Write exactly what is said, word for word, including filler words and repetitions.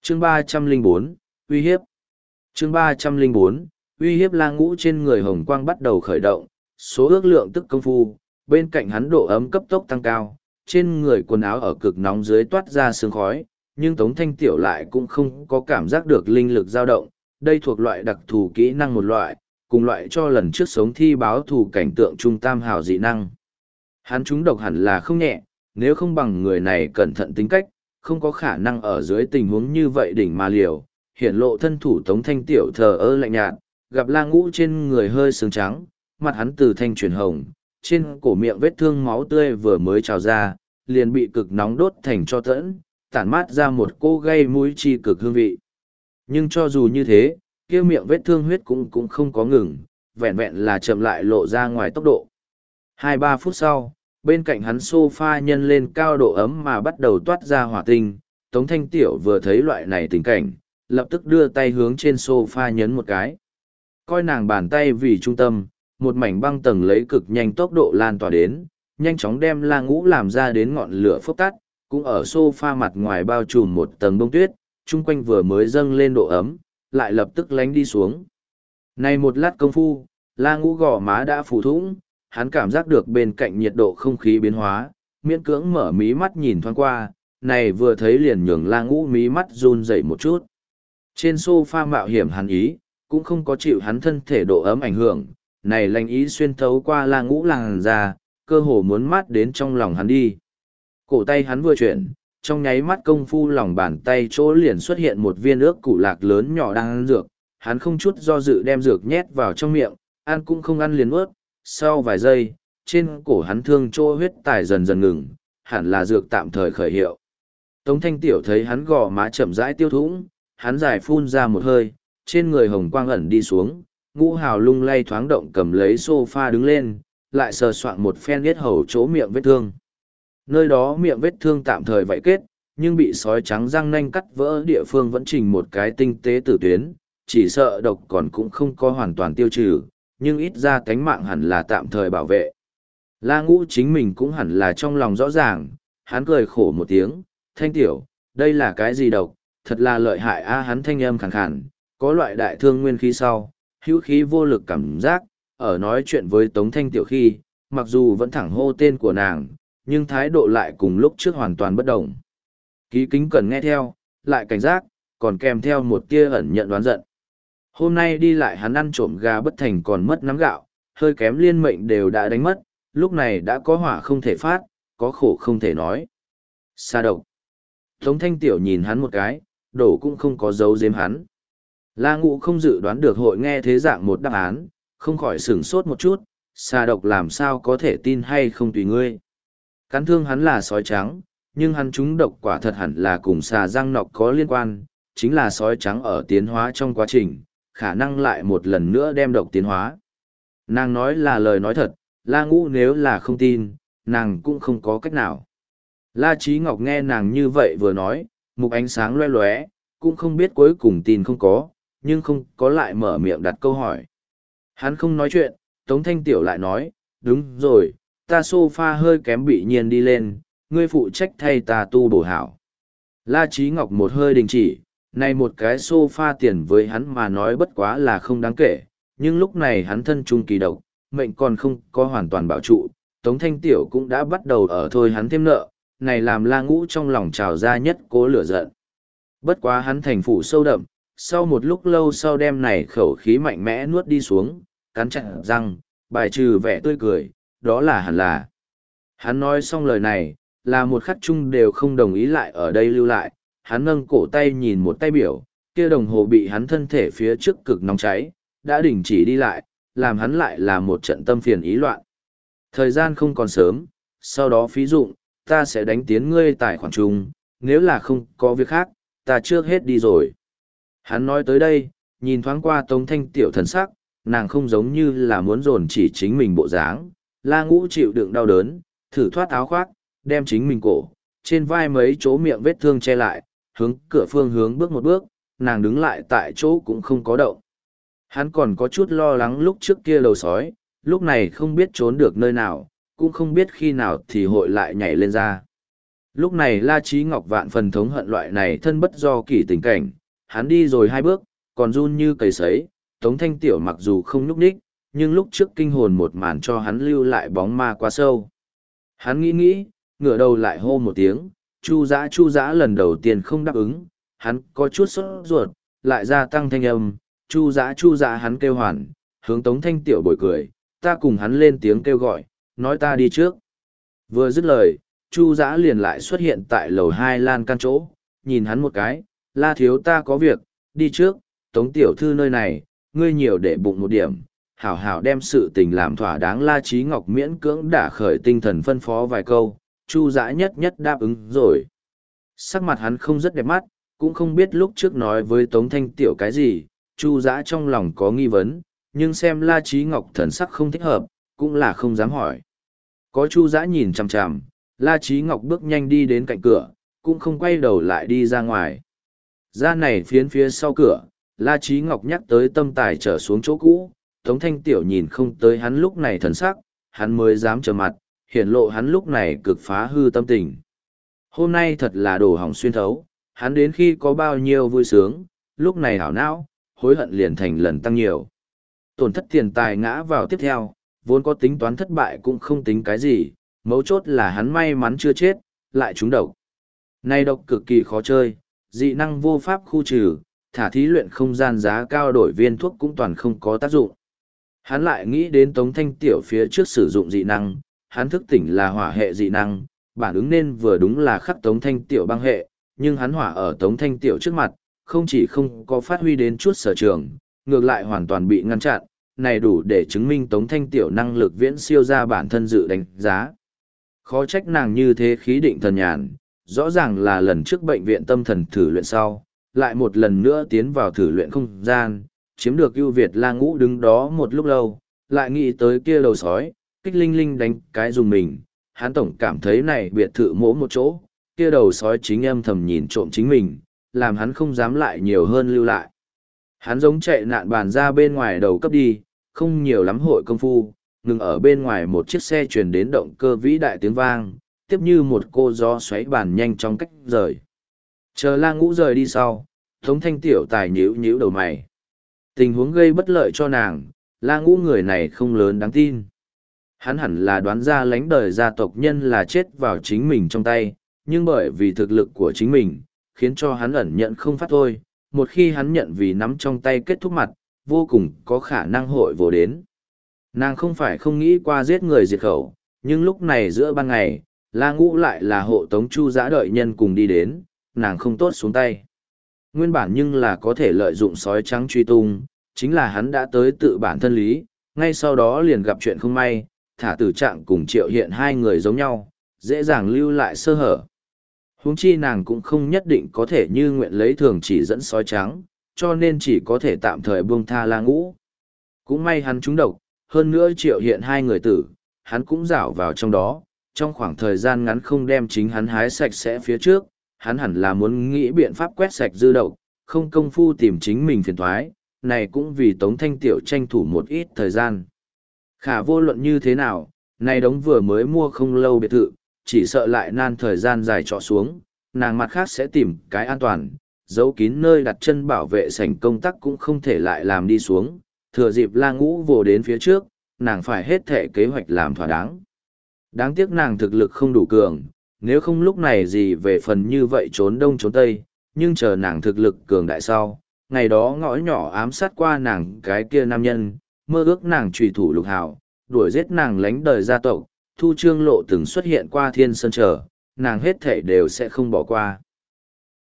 chương ba trăm linh bốn, uy hiếp. chương ba trăm linh bốn, uy hiếp. La Ngũ trên người hồng quang bắt đầu khởi động, số ước lượng tức công phu, bên cạnh hắn độ ấm cấp tốc tăng cao, trên người quần áo ở cực nóng dưới toát ra sương khói, nhưng Tống Thanh Tiểu lại cũng không có cảm giác được linh lực dao động, đây thuộc loại đặc thù kỹ năng một loại, cùng loại cho lần trước sống thi báo thù cảnh tượng trung tam hào dị năng. Hắn trúng độc hẳn là không nhẹ, nếu không bằng người này cẩn thận tính cách, không có khả năng ở dưới tình huống như vậy đỉnh mà liều, hiển lộ thân thủ Tống Thanh Tiểu thờ ơ lạnh nhạt, gặp La Ngũ trên người hơi sương trắng, mặt hắn từ thanh chuyển hồng, trên cổ miệng vết thương máu tươi vừa mới trào ra, liền bị cực nóng đốt thành cho tẫn, tản mát ra một cô gây mũi chi cực hương vị. Nhưng cho dù như thế, kia miệng vết thương huyết cũng cũng không có ngừng, vẹn vẹn là chậm lại lộ ra ngoài tốc độ. Hai ba phút sau, bên cạnh hắn sofa nhân lên cao độ ấm mà bắt đầu toát ra hỏa tinh, Tống Thanh Tiểu vừa thấy loại này tình cảnh, lập tức đưa tay hướng trên sofa nhấn một cái. Coi nàng bàn tay vì trung tâm, một mảnh băng tầng lấy cực nhanh tốc độ lan tỏa đến, nhanh chóng đem La Ngũ làm ra đến ngọn lửa phốc tắt, cũng ở sofa mặt ngoài bao trùm một tầng bông tuyết, chung quanh vừa mới dâng lên độ ấm, lại lập tức lánh đi xuống. Này một lát công phu, La Ngũ gò má đã phủ thủng, hắn cảm giác được bên cạnh nhiệt độ không khí biến hóa, miễn cưỡng mở mí mắt nhìn thoáng qua, này vừa thấy liền nhường La Ngũ mí mắt run dậy một chút. Trên sofa mạo hiểm hắn ý, cũng không có chịu hắn thân thể độ ấm ảnh hưởng, này lành ý xuyên thấu qua La Ngũ làn ra, cơ hồ muốn mát đến trong lòng hắn đi. Cổ tay hắn vừa chuyển, trong nháy mắt công phu lòng bàn tay chỗ liền xuất hiện một viên ước củ lạc lớn nhỏ đang ăn dược, hắn không chút do dự đem dược nhét vào trong miệng, ăn cũng không ăn liền ướt, sau vài giây, trên cổ hắn thương chỗ huyết tài dần dần ngừng, hẳn là dược tạm thời khởi hiệu. Tống Thanh Tiểu thấy hắn gò má chậm rãi tiêu thủng, hắn dài phun ra một hơi, trên người hồng quang ẩn đi xuống, Ngũ Hào lung lay thoáng động cầm lấy sofa đứng lên, lại sờ soạn một phen yết hầu chỗ miệng vết thương. Nơi đó miệng vết thương tạm thời vảy kết, nhưng bị sói trắng răng nanh cắt vỡ địa phương vẫn trình một cái tinh tế tử tuyến, chỉ sợ độc còn cũng không có hoàn toàn tiêu trừ, nhưng ít ra cánh mạng hẳn là tạm thời bảo vệ. La Ngũ chính mình cũng hẳn là trong lòng rõ ràng, hắn cười khổ một tiếng, Thanh Tiểu, đây là cái gì độc, thật là lợi hại a. Hắn thanh âm khàn khàn, có loại đại thương nguyên khí sau, hữu khí vô lực cảm giác, ở nói chuyện với Tống Thanh Tiểu khi, mặc dù vẫn thẳng hô tên của nàng, nhưng thái độ lại cùng lúc trước hoàn toàn bất đồng. Ký kính cần nghe theo, lại cảnh giác, còn kèm theo một tia ẩn nhận đoán giận. Hôm nay đi lại hắn ăn trộm gà bất thành còn mất nắm gạo, hơi kém liên mệnh đều đã đánh mất, lúc này đã có hỏa không thể phát, có khổ không thể nói. Sa độc. Tống Thanh Tiểu nhìn hắn một cái, đổ cũng không có dấu giếm hắn. La Ngũ không dự đoán được hội nghe thế dạng một đáp án, không khỏi sửng sốt một chút, sa độc làm sao có thể tin hay không tùy ngươi. Cắn thương hắn là sói trắng, nhưng hắn trúng độc quả thật hẳn là cùng xà răng nọc có liên quan, chính là sói trắng ở tiến hóa trong quá trình, khả năng lại một lần nữa đem độc tiến hóa. Nàng nói là lời nói thật, La Ngũ nếu là không tin, nàng cũng không có cách nào. La Chí Ngọc nghe nàng như vậy vừa nói, mục ánh sáng loe loé, cũng không biết cuối cùng tin không có, nhưng không có lại mở miệng đặt câu hỏi. Hắn không nói chuyện, Tống Thanh Tiểu lại nói, đúng rồi, ta sofa hơi kém bị nhiên đi lên, ngươi phụ trách thay ta tu bổ hảo. La Chí Ngọc một hơi đình chỉ, này một cái sofa tiền với hắn mà nói bất quá là không đáng kể, nhưng lúc này hắn thân trung kỳ độc, mệnh còn không có hoàn toàn bảo trụ, Tống Thanh Tiểu cũng đã bắt đầu ở thôi hắn thêm nợ, này làm La Ngũ trong lòng trào ra nhất cố lửa giận. Bất quá hắn thành phủ sâu đậm, sau một lúc lâu sau đem này khẩu khí mạnh mẽ nuốt đi xuống, cắn chặt răng, bài trừ vẻ tươi cười, đó là hẳn là. Hắn nói xong lời này, là một khắc chung đều không đồng ý lại ở đây lưu lại, hắn nâng cổ tay nhìn một tay biểu, kia đồng hồ bị hắn thân thể phía trước cực nóng cháy, đã đình chỉ đi lại, làm hắn lại là một trận tâm phiền ý loạn. Thời gian không còn sớm, sau đó phí dụng, ta sẽ đánh tiến ngươi tài khoản chung, nếu là không có việc khác, ta trước hết đi rồi. Hắn nói tới đây, nhìn thoáng qua Tống Thanh Tiểu thần sắc, nàng không giống như là muốn dồn chỉ chính mình bộ dáng. La Ngũ chịu đựng đau đớn, thử thoát áo khoác, đem chính mình cổ, trên vai mấy chỗ miệng vết thương che lại, hướng cửa phương hướng bước một bước, nàng đứng lại tại chỗ cũng không có động. Hắn còn có chút lo lắng lúc trước kia đầu sói, lúc này không biết trốn được nơi nào, cũng không biết khi nào thì hội lại nhảy lên ra. Lúc này La Chí Ngọc vạn phần thống hận loại này thân bất do kỷ tình cảnh, hắn đi rồi hai bước, còn run như cầy sấy, Tống Thanh Tiểu mặc dù không nhúc nhích, nhưng lúc trước kinh hồn một màn cho hắn lưu lại bóng ma quá sâu. Hắn nghĩ nghĩ, ngửa đầu lại hô một tiếng, Chu Dã Chu Dã lần đầu tiên không đáp ứng, hắn có chút sốt ruột, lại gia tăng thanh âm, Chu Dã Chu Dã hắn kêu hoàn, hướng Tống Thanh Tiểu bồi cười, ta cùng hắn lên tiếng kêu gọi, nói ta đi trước. Vừa dứt lời, Chu Dã liền lại xuất hiện tại lầu hai lan can chỗ, nhìn hắn một cái, La thiếu ta có việc, đi trước, Tống Tiểu thư nơi này, ngươi nhiều để bụng một điểm, hảo hảo đem sự tình làm thỏa đáng. La Chí Ngọc miễn cưỡng đả khởi tinh thần phân phó vài câu, Chu Dã nhất nhất đáp ứng rồi. Sắc mặt hắn không rất đẹp mắt, cũng không biết lúc trước nói với Tống Thanh Tiểu cái gì, Chu Dã trong lòng có nghi vấn, nhưng xem La Chí Ngọc thần sắc không thích hợp, cũng là không dám hỏi. Có Chu Dã nhìn chằm chằm, La Chí Ngọc bước nhanh đi đến cạnh cửa, cũng không quay đầu lại đi ra ngoài. Ra này phiến phía sau cửa, La Chí Ngọc nhắc tới tâm tài trở xuống chỗ cũ, Tống Thanh Tiểu nhìn không tới hắn lúc này thần sắc, hắn mới dám trở mặt, hiển lộ hắn lúc này cực phá hư tâm tình. Hôm nay thật là đồ hỏng xuyên thấu, hắn đến khi có bao nhiêu vui sướng, lúc này hảo não, hối hận liền thành lần tăng nhiều. Tổn thất tiền tài ngã vào tiếp theo, vốn có tính toán thất bại cũng không tính cái gì, mấu chốt là hắn may mắn chưa chết, lại trúng độc. Này độc cực kỳ khó chơi, dị năng vô pháp khu trừ, thả thí luyện không gian giá cao đổi viên thuốc cũng toàn không có tác dụng. Hắn lại nghĩ đến Tống Thanh Tiểu phía trước sử dụng dị năng, hắn thức tỉnh là hỏa hệ dị năng, bản ứng nên vừa đúng là khắc Tống Thanh Tiểu băng hệ, nhưng hắn hỏa ở Tống Thanh Tiểu trước mặt, không chỉ không có phát huy đến chút sở trường, ngược lại hoàn toàn bị ngăn chặn, này đủ để chứng minh Tống Thanh Tiểu năng lực viễn siêu ra bản thân dự đánh giá. Khó trách nàng như thế khí định thần nhàn, rõ ràng là lần trước bệnh viện tâm thần thử luyện sau, lại một lần nữa tiến vào thử luyện không gian, chiếm được ưu việt La Ngũ đứng đó một lúc lâu, lại nghĩ tới kia đầu sói, kích linh linh đánh cái dùng mình, hắn tổng cảm thấy này biệt thự mỗ một chỗ, kia đầu sói chính âm thầm nhìn trộm chính mình, làm hắn không dám lại nhiều hơn lưu lại. Hắn giống chạy nạn bàn ra bên ngoài đầu cấp đi, không nhiều lắm hội công phu, ngừng ở bên ngoài một chiếc xe truyền đến động cơ vĩ đại tiếng vang, tiếp như một cô gió xoáy bàn nhanh trong cách rời. Chờ La Ngũ rời đi sau, Tống Thanh Tiểu tài nhíu nhíu đầu mày. Tình huống gây bất lợi cho nàng, La Ngũ người này không lớn đáng tin. Hắn hẳn là đoán ra lãnh đời gia tộc nhân là chết vào chính mình trong tay, nhưng bởi vì thực lực của chính mình, khiến cho hắn ẩn nhận không phát thôi. Một khi hắn nhận vì nắm trong tay kết thúc mặt, vô cùng có khả năng hội vô đến. Nàng không phải không nghĩ qua giết người diệt khẩu, nhưng lúc này giữa ban ngày, La Ngũ lại là hộ tống Chu Dã đợi nhân cùng đi đến, nàng không tốt xuống tay. Nguyên bản nhưng là có thể lợi dụng sói trắng truy tung, chính là hắn đã tới tự bản thân lý, ngay sau đó liền gặp chuyện không may, thả tử trạng cùng Triệu Hiện hai người giống nhau, dễ dàng lưu lại sơ hở. Huống chi nàng cũng không nhất định có thể như nguyện lấy thường chỉ dẫn sói trắng, cho nên chỉ có thể tạm thời buông tha La Ngũ. Cũng may hắn trúng độc, hơn nữa Triệu Hiện hai người tử, hắn cũng rảo vào trong đó, trong khoảng thời gian ngắn không đem chính hắn hái sạch sẽ phía trước, hắn hẳn là muốn nghĩ biện pháp quét sạch dư độc, không công phu tìm chính mình phiền thoái, này cũng vì Tống Thanh Tiểu tranh thủ một ít thời gian. Khả vô luận như thế nào, này đống vừa mới mua không lâu biệt thự, chỉ sợ lại nan thời gian dài trọ xuống, nàng mặt khác sẽ tìm cái an toàn, giấu kín nơi đặt chân bảo vệ sảnh công tác cũng không thể lại làm đi xuống, thừa dịp La Ngũ vồ đến phía trước, nàng phải hết thể kế hoạch làm thỏa đáng. Đáng tiếc nàng thực lực không đủ cường, nếu không lúc này gì về phần như vậy trốn đông trốn tây, nhưng chờ nàng thực lực cường đại sau, ngày đó ngõ nhỏ ám sát qua nàng cái kia nam nhân, mơ ước nàng trùy thủ lục hào, đuổi giết nàng lánh đời gia tộc, thu trương lộ từng xuất hiện qua thiên sơn trở, nàng hết thể đều sẽ không bỏ qua.